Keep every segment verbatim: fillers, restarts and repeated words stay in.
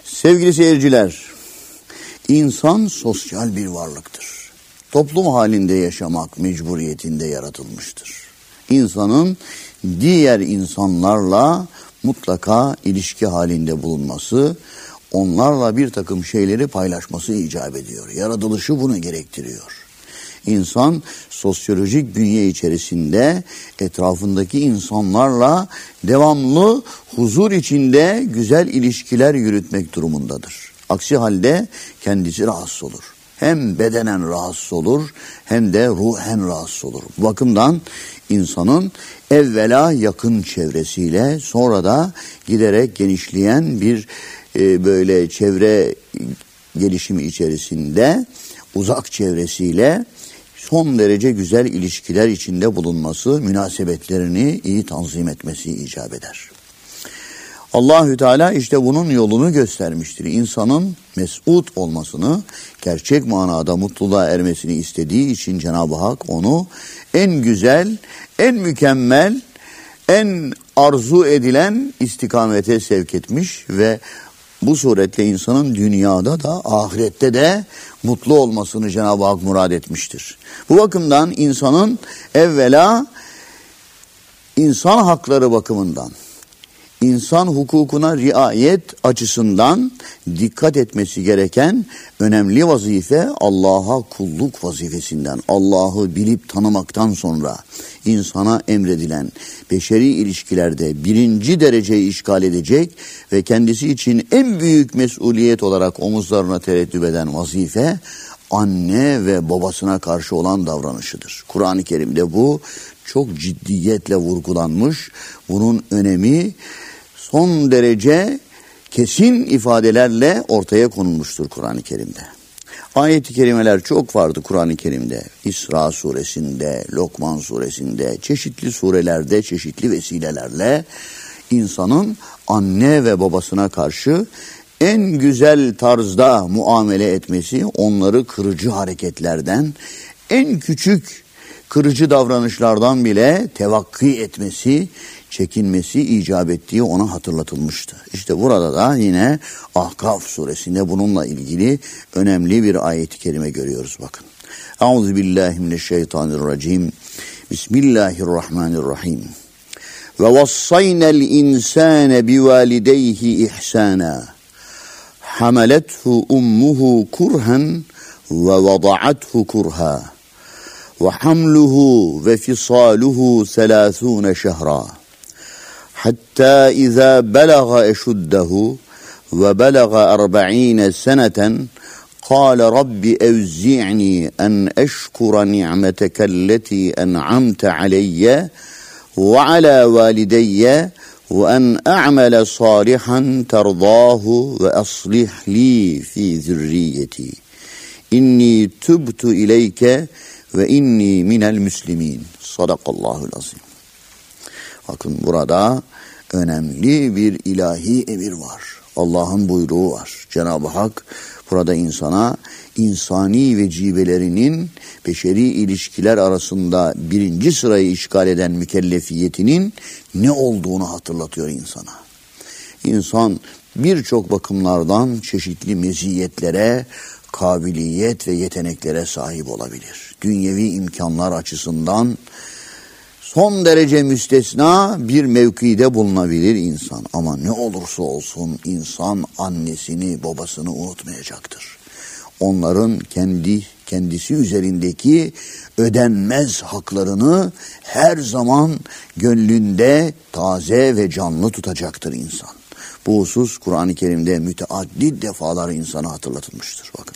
Sevgili seyirciler, insan sosyal bir varlıktır. Toplum halinde yaşamak mecburiyetinde yaratılmıştır. İnsanın diğer insanlarla mutlaka ilişki halinde bulunması, onlarla bir takım şeyleri paylaşması icap ediyor. Yaratılışı bunu gerektiriyor. İnsan sosyolojik bünye içerisinde etrafındaki insanlarla devamlı huzur içinde güzel ilişkiler yürütmek durumundadır. Aksi halde kendisi rahatsız olur. Hem bedenen rahatsız olur hem de ruhen rahatsız olur. Bu bakımdan insanın evvela yakın çevresiyle sonra da giderek genişleyen bir e, böyle çevre gelişimi içerisinde uzak çevresiyle son derece güzel ilişkiler içinde bulunması, münasebetlerini iyi tanzim etmesi icap eder. Allahü Teala işte bunun yolunu göstermiştir. İnsanın mes'ud olmasını, gerçek manada mutluluğa ermesini istediği için Cenab-ı Hak onu en güzel, en mükemmel, en arzu edilen istikamete sevk etmiş ve bu suretle insanın dünyada da ahirette de mutlu olmasını Cenab-ı Hak murad etmiştir. Bu bakımdan insanın evvela insan hakları bakımından, insan hukukuna riayet açısından dikkat etmesi gereken önemli vazife Allah'a kulluk vazifesinden, Allah'ı bilip tanımaktan sonra insana emredilen beşeri ilişkilerde birinci dereceyi işgal edecek ve kendisi için en büyük mesuliyet olarak omuzlarına tereddüt eden vazife anne ve babasına karşı olan davranışıdır. Kur'an-ı Kerim'de bu çok ciddiyetle vurgulanmış. Bunun önemi son derece kesin ifadelerle ortaya konulmuştur Kur'an-ı Kerim'de. Ayet-i kerimeler çok vardı Kur'an-ı Kerim'de. İsra suresinde, Lokman suresinde, çeşitli surelerde, çeşitli vesilelerle insanın anne ve babasına karşı en güzel tarzda muamele etmesi, onları kırıcı hareketlerden, en küçük kırıcı davranışlardan bile tevakki etmesi, çekinmesi icap ettiği ona hatırlatılmıştı. İşte burada da yine Ahkaf suresinde bununla ilgili önemli bir ayet-i kerime görüyoruz bakın. Euzubillahimineşşeytanirracim. Bismillahirrahmanirrahim. Ve vassaynel insane bivalideyhi ihsana. Hamalethu ummuhu kurhan ve vada'athu kurha. Ve hamluhu ve fisaluhu selâthûne şehra. Hatta izâ belagha eşuddehu ve belagha erba'îne seneten قال رب أوزعني أن أشكر نعمتك التي أنعمت علي وعلى والدي وأن أعمل صالحا ترضاه وأصلح لي في ذريتي إني تبت إليك وإني من المسلمين. Sadakallahul azim. Bakın burada önemli bir ilahi emir var. Allah'ın buyruğu var. Cenab-ı Hak burada insana insani vecibelerinin beşeri ilişkiler arasında birinci sırayı işgal eden mükellefiyetinin ne olduğunu hatırlatıyor insana. İnsan birçok bakımlardan çeşitli meziyetlere, kabiliyet ve yeteneklere sahip olabilir. Dünyevi imkanlar açısından son derece müstesna bir mevkide bulunabilir insan. Ama ne olursa olsun insan annesini, babasını unutmayacaktır. Onların kendi kendisi üzerindeki ödenmez haklarını her zaman gönlünde taze ve canlı tutacaktır insan. Bu husus Kur'an-ı Kerim'de müteaddit defalar insana hatırlatılmıştır. Bakın.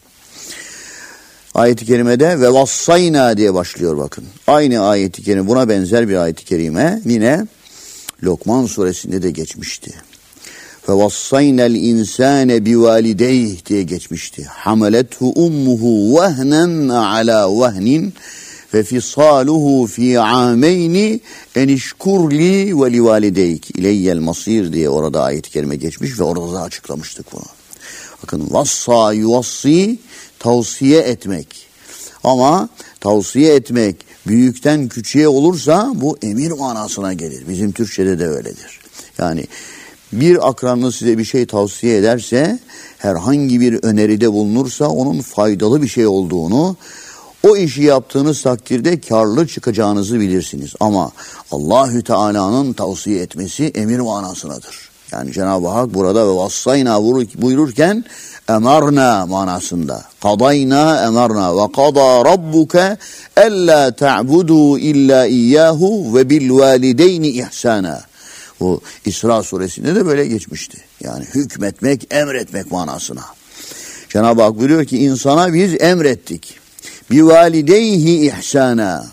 Ayet-i kerimede ve vassayna diye başlıyor bakın. Aynı ayet-i kerime, buna benzer bir ayet-i kerime yine Lokman suresinde de geçmişti. Ve vassaynel insane bivalideyh diye geçmişti. Hamalethu ummuhu vehnen ala vehnin ve fisaluhu fi ameyni enişkurli ve livalideyk ileyyel masir diye orada ayet-i kerime geçmiş ve orada da açıklamıştık bunu. Bakın vassa yuvassi tavsiye etmek. Ama tavsiye etmek büyükten küçüğe olursa bu emir manasına gelir. Bizim Türkçe'de de öyledir. Yani bir akranınız size bir şey tavsiye ederse, herhangi bir öneride bulunursa onun faydalı bir şey olduğunu, o işi yaptığınız takdirde karlı çıkacağınızı bilirsiniz. Ama Allahü Teala'nın tavsiye etmesi emir manasındadır. Yani Cenab-ı Hak burada ve vassayna buyururken emarna manasında. Kadayna emarna ve kada rabbuke ella ta'budu illa iyyahu ve bil valideyni ihsana. Bu İsra suresinde de böyle geçmişti. Yani hükmetmek, emretmek manasına. Cenab-ı Hak buyuruyor ki insana biz emrettik. Bi valideyhi ihsana.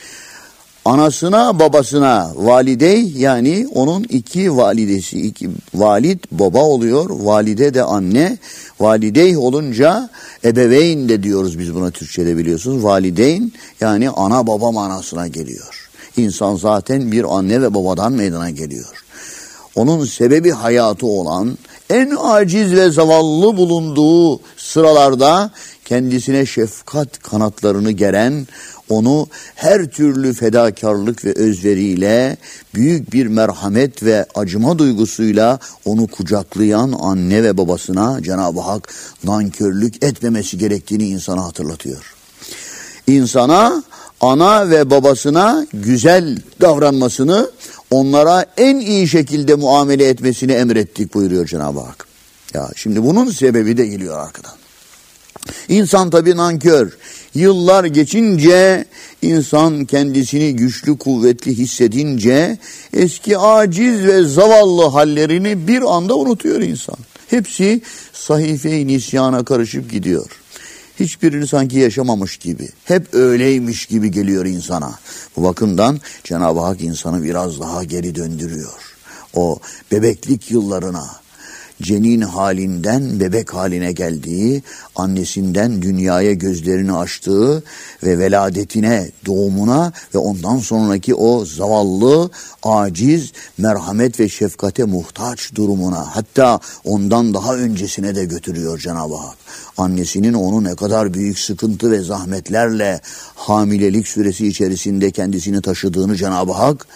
Anasına, babasına, validey yani onun iki validesi, iki valid baba oluyor, valide de anne. Validey olunca ebeveyn de diyoruz biz buna Türkçe'de biliyorsunuz. Valideyn yani ana baba manasına geliyor. İnsan zaten bir anne ve babadan meydana geliyor. Onun sebebi hayatı olan, en aciz ve zavallı bulunduğu sıralarda kendisine şefkat kanatlarını geren, onu her türlü fedakarlık ve özveriyle, büyük bir merhamet ve acıma duygusuyla onu kucaklayan anne ve babasına Cenab-ı Hak nankörlük etmemesi gerektiğini insana hatırlatıyor. İnsana, ana ve babasına güzel davranmasını, onlara en iyi şekilde muamele etmesini emrettik buyuruyor Cenab-ı Hak. Ya şimdi bunun sebebi de geliyor arkadan. İnsan tabii nankör. Yıllar geçince, insan kendisini güçlü kuvvetli hissedince eski aciz ve zavallı hallerini bir anda unutuyor insan. Hepsi sahife-i nisyana karışıp gidiyor. Hiçbirini sanki yaşamamış gibi, hep öyleymiş gibi geliyor insana. Bu bakımdan Cenab-ı Hak insanı biraz daha geri döndürüyor. O bebeklik yıllarına, cenin halinden bebek haline geldiği, annesinden dünyaya gözlerini açtığı ve veladetine, doğumuna ve ondan sonraki o zavallı, aciz, merhamet ve şefkate muhtaç durumuna, hatta ondan daha öncesine de götürüyor Cenab-ı Hak. Annesinin onu ne kadar büyük sıkıntı ve zahmetlerle hamilelik süresi içerisinde kendisini taşıdığını Cenab-ı Hak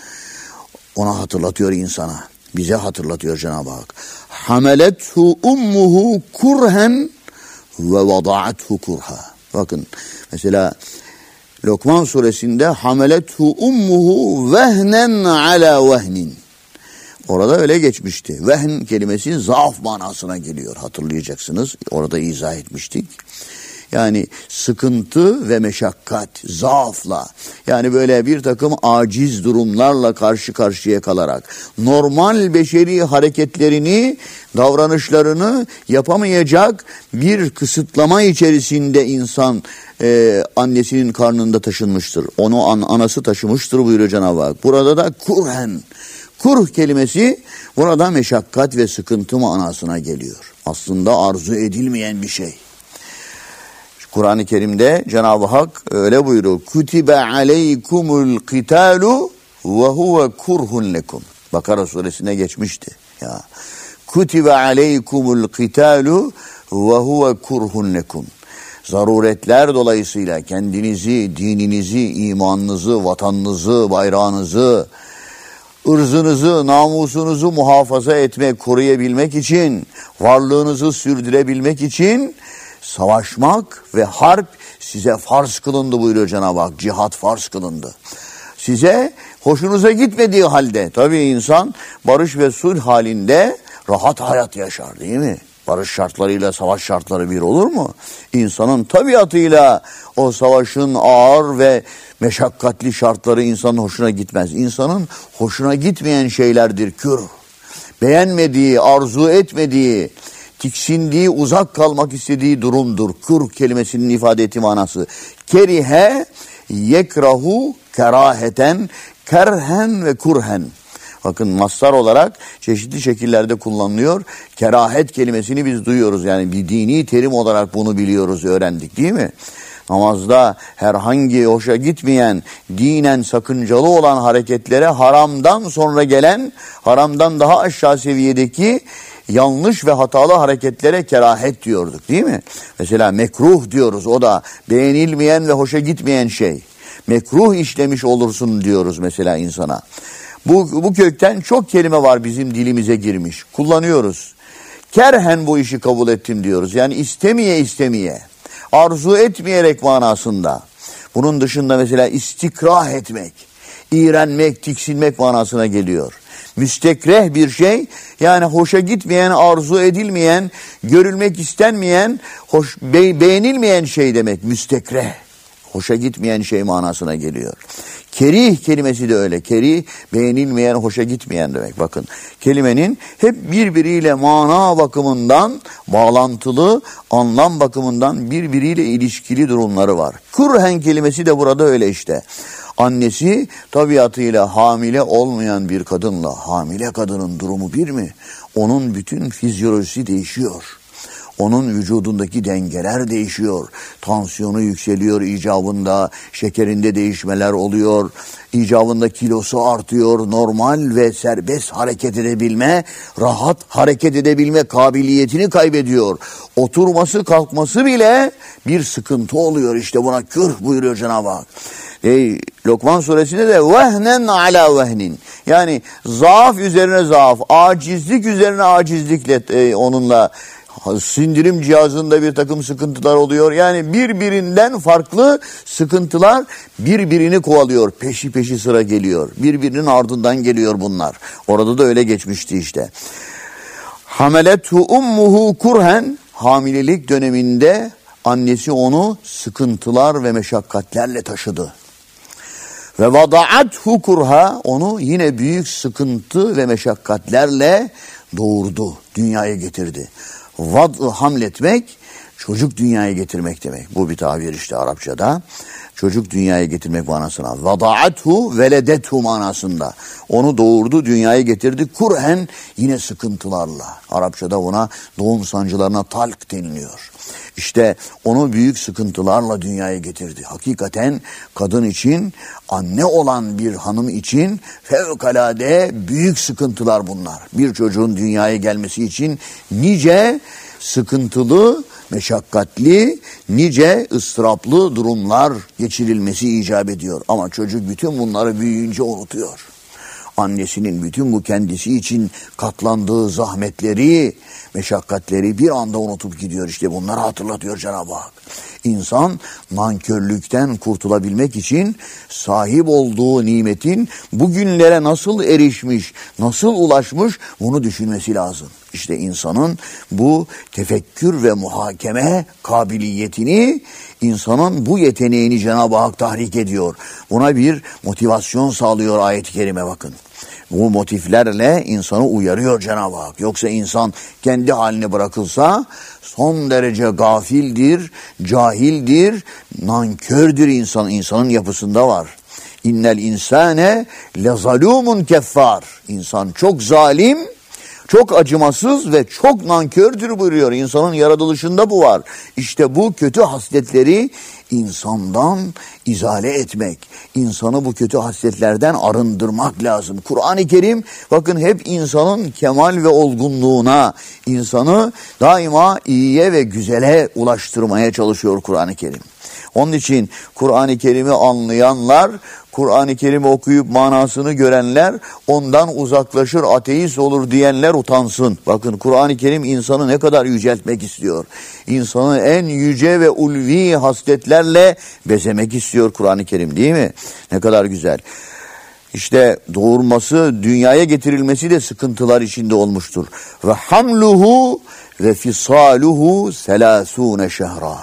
ona hatırlatıyor insana. Bize hatırlatıyor Cenab-ı Hak. Hamelethu ummuhu kurhen ve vada'athu kurha. Bakın mesela Lokman suresinde hamelethu ummuhu vehnen ala vehnin. Orada öyle geçmişti. Vehn kelimesi zaaf manasına geliyor. Hatırlayacaksınız. Orada izah etmiştik. Yani sıkıntı ve meşakkat, zaafla, yani böyle bir takım aciz durumlarla karşı karşıya kalarak normal beşeri hareketlerini, davranışlarını yapamayacak bir kısıtlama içerisinde insan e, annesinin karnında taşınmıştır. Onu an, anası taşımıştır buyuruyor Cenab-ı Hak. Burada da kurhen, kurh kelimesi burada meşakkat ve sıkıntı manasına geliyor. Aslında arzu edilmeyen bir şey. Kur'an-ı Kerim'de Cenab-ı Hak öyle buyuruyor. Kutibe aleykumul kitalu ve huve kurhun lekum. Bakara suresine geçmişti. Ya. Kutibe aleykumul kitalu ve huve kurhun lekum. Zaruretler dolayısıyla kendinizi, dininizi, imanınızı, vatanınızı, bayrağınızı, ırzınızı, namusunuzu muhafaza etmek, koruyabilmek için, varlığınızı sürdürebilmek için savaşmak ve harp size farz kılındı buyuruyor Cenab-ı Hak. Cihat farz kılındı. Size hoşunuza gitmediği halde, tabii insan barış ve sulh halinde rahat hayat yaşar değil mi? Barış şartlarıyla savaş şartları bir olur mu? İnsanın tabiatıyla o savaşın ağır ve meşakkatli şartları insanın hoşuna gitmez. İnsanın hoşuna gitmeyen şeylerdir kür. Beğenmediği, arzu etmediği, tiksindiği, uzak kalmak istediği durumdur. Kür kelimesinin ifade ettiği manası. Kerihe, yekrahu, keraheten, kerhen ve kurhen. Bakın mastar olarak çeşitli şekillerde kullanılıyor. Kerahet kelimesini biz duyuyoruz. Yani bir dini terim olarak bunu biliyoruz, öğrendik değil mi? Namazda herhangi hoşa gitmeyen, dinen sakıncalı olan hareketlere haramdan sonra gelen, haramdan daha aşağı seviyedeki yanlış ve hatalı hareketlere kerahet diyorduk değil mi? Mesela mekruh diyoruz, o da beğenilmeyen ve hoşa gitmeyen şey. Mekruh işlemiş olursun diyoruz mesela insana. Bu, bu kökten çok kelime var bizim dilimize girmiş. Kullanıyoruz. Kerhen bu işi kabul ettim diyoruz. Yani istemeye istemeye, arzu etmeyerek manasında. Bunun dışında mesela istikrah etmek, iğrenmek, tiksinmek manasına geliyor. Müstekreh bir şey, yani hoşa gitmeyen, arzu edilmeyen, görülmek istenmeyen, hoş, be, beğenilmeyen şey demek müstekreh. Hoşa gitmeyen şey manasına geliyor. Kerih kelimesi de öyle. Kerih beğenilmeyen, hoşa gitmeyen demek. Bakın kelimenin hep birbiriyle mana bakımından bağlantılı, anlam bakımından birbiriyle ilişkili durumları var. Kurhen kelimesi de burada öyle işte. Annesi tabiatıyla hamile olmayan bir kadınla hamile kadının durumu bir mi? Onun bütün fizyolojisi değişiyor. Onun vücudundaki dengeler değişiyor. Tansiyonu yükseliyor icabında, şekerinde değişmeler oluyor. İcabında kilosu artıyor. Normal ve serbest hareket edebilme, rahat hareket edebilme kabiliyetini kaybediyor. Oturması, kalkması bile bir sıkıntı oluyor. İşte buna kürh buyuruyor Cenab-ı Hak. E, Lokman suresinde de vehnen ala vehnin. Yani zaaf üzerine zaaf, acizlik üzerine acizlikle e, onunla sindirim cihazında bir takım sıkıntılar oluyor. Yani birbirinden farklı sıkıntılar birbirini kovalıyor. Peşi peşi sıra geliyor. Birbirinin ardından geliyor bunlar. Orada da öyle geçmişti işte. Hamelethu ummuhu kurhen, hamilelik döneminde annesi onu sıkıntılar ve meşakkatlerle taşıdı. Ve vada'athu kurha, onu yine büyük sıkıntı ve meşakkatlerle doğurdu, dünyaya getirdi. Vad hamletmek, çocuk dünyaya getirmek demek. Bu bir tabir işte Arapçada. Çocuk dünyaya getirmek manasına. Vada'athu veledethu manasında. Onu doğurdu, dünyaya getirdi. Kurhen, yine sıkıntılarla. Arapçada buna doğum sancılarına talk deniliyor. İşte onu büyük sıkıntılarla dünyaya getirdi. Hakikaten kadın için, anne olan bir hanım için fevkalade büyük sıkıntılar bunlar. Bir çocuğun dünyaya gelmesi için nice sıkıntılı, meşakkatli, nice ıstıraplı durumlar geçirilmesi icap ediyor. Ama çocuk bütün bunları büyüyünce unutuyor. Annesinin bütün bu kendisi için katlandığı zahmetleri, meşakkatleri bir anda unutup gidiyor. İşte bunları hatırlatıyor Cenab-ı Hak. İnsan nankörlükten kurtulabilmek için sahip olduğu nimetin bugünlere nasıl erişmiş, nasıl ulaşmış bunu düşünmesi lazım. İşte insanın bu tefekkür ve muhakeme kabiliyetini, insanın bu yeteneğini Cenab-ı Hak tahrik ediyor. Buna bir motivasyon sağlıyor ayet-i kerime bakın. Bu motiflerle insanı uyarıyor Cenab-ı Hak. Yoksa insan kendi haline bırakılsa son derece gafildir, cahildir, nankördür insan. İnsanın yapısında var. İnnel insane lezalumun keffar. İnsan çok zalim, çok acımasız ve çok nankördür buyuruyor. İnsanın yaratılışında bu var. İşte bu kötü hasletleri insandan izale etmek, insanı bu kötü hasletlerden arındırmak lazım. Kur'an-ı Kerim bakın hep insanın kemal ve olgunluğuna, insanı daima iyiye ve güzele ulaştırmaya çalışıyor Kur'an-ı Kerim. Onun için Kur'an-ı Kerim'i anlayanlar, Kur'an-ı Kerim'i okuyup manasını görenler, ondan uzaklaşır, ateist olur diyenler utansın. Bakın Kur'an-ı Kerim insanı ne kadar yüceltmek istiyor. İnsanı en yüce ve ulvi hasletlerle bezemek istiyor Kur'an-ı Kerim, değil mi? Ne kadar güzel. İşte doğurması, dünyaya getirilmesi de sıkıntılar içinde olmuştur. Ve hamluhu ve fisaluhu selasune şehra.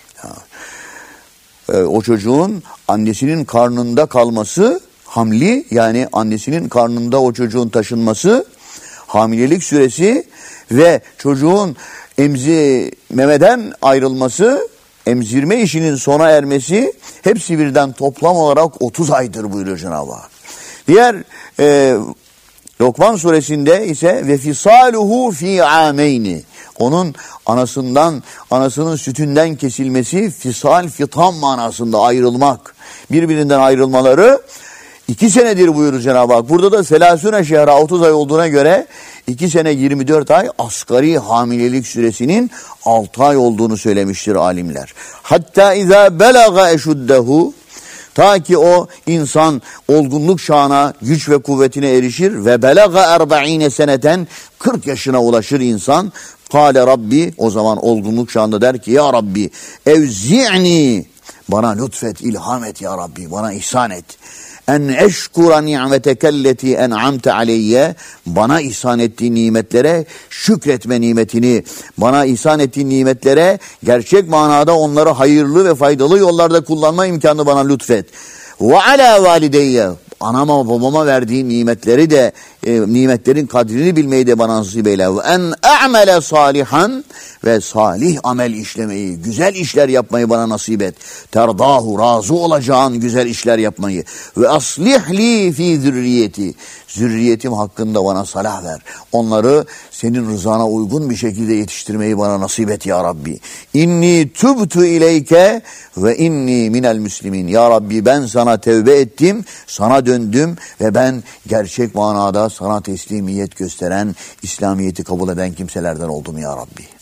O çocuğun annesinin karnında kalması, hamli yani annesinin karnında o çocuğun taşınması, hamilelik süresi ve çocuğun emzi memeden ayrılması, emzirme işinin sona ermesi hepsi birden toplam olarak otuz aydır buyuruyor Cenab-ı Hak. Diğer e, Lokman suresinde ise ve fisaluhu fi ameyni. Onun anasından, anasının sütünden kesilmesi fisal, fitam manasında ayrılmak. Birbirinden ayrılmaları iki senedir buyurur Cenab-ı Hak. Burada da selasüne şehra otuz ay olduğuna göre iki sene yirmi dört ay asgari hamilelik süresinin altı ay olduğunu söylemiştir alimler. Hatta izâ belâga eşuddehu, Ta ki o insan olgunluk çağına, güç ve kuvvetine erişir ve belaga erba'ine seneten kırk yaşına ulaşır insan. Kâle Rabbi, o zaman olgunluk çağında der ki ya Rabbi evzi'ni, bana lütfet, ilham et ya Rabbi, bana ihsan et. En eşkura ni'metekelleti en'amte aleyye, bana ihsan ettiğin nimetlere şükretme nimetini, bana ihsan ettiğin nimetlere gerçek manada onları hayırlı ve faydalı yollarda kullanma imkanı bana lütfet. Ve ala valideyye, anama babama verdiğin nimetleri de e, nimetlerin kadrini bilmeyi de bana nasip eyle. Ve en a'mele salihan, ve salih amel işlemeyi, güzel işler yapmayı bana nasip et. Terdahu, razı olacağın güzel işler yapmayı. Ve aslihli fi zürriyeti, zürriyetim hakkında bana salah ver. Onları senin rızana uygun bir şekilde yetiştirmeyi bana nasip et ya Rabbi. İnni tübtü ileyke ve inni minel müslimin. Ya Rabbi ben sana tevbe ettim, sana döndüm ve ben gerçek manada sana teslimiyet gösteren, İslamiyet'i kabul eden kimselerden oldum ya Rabbi.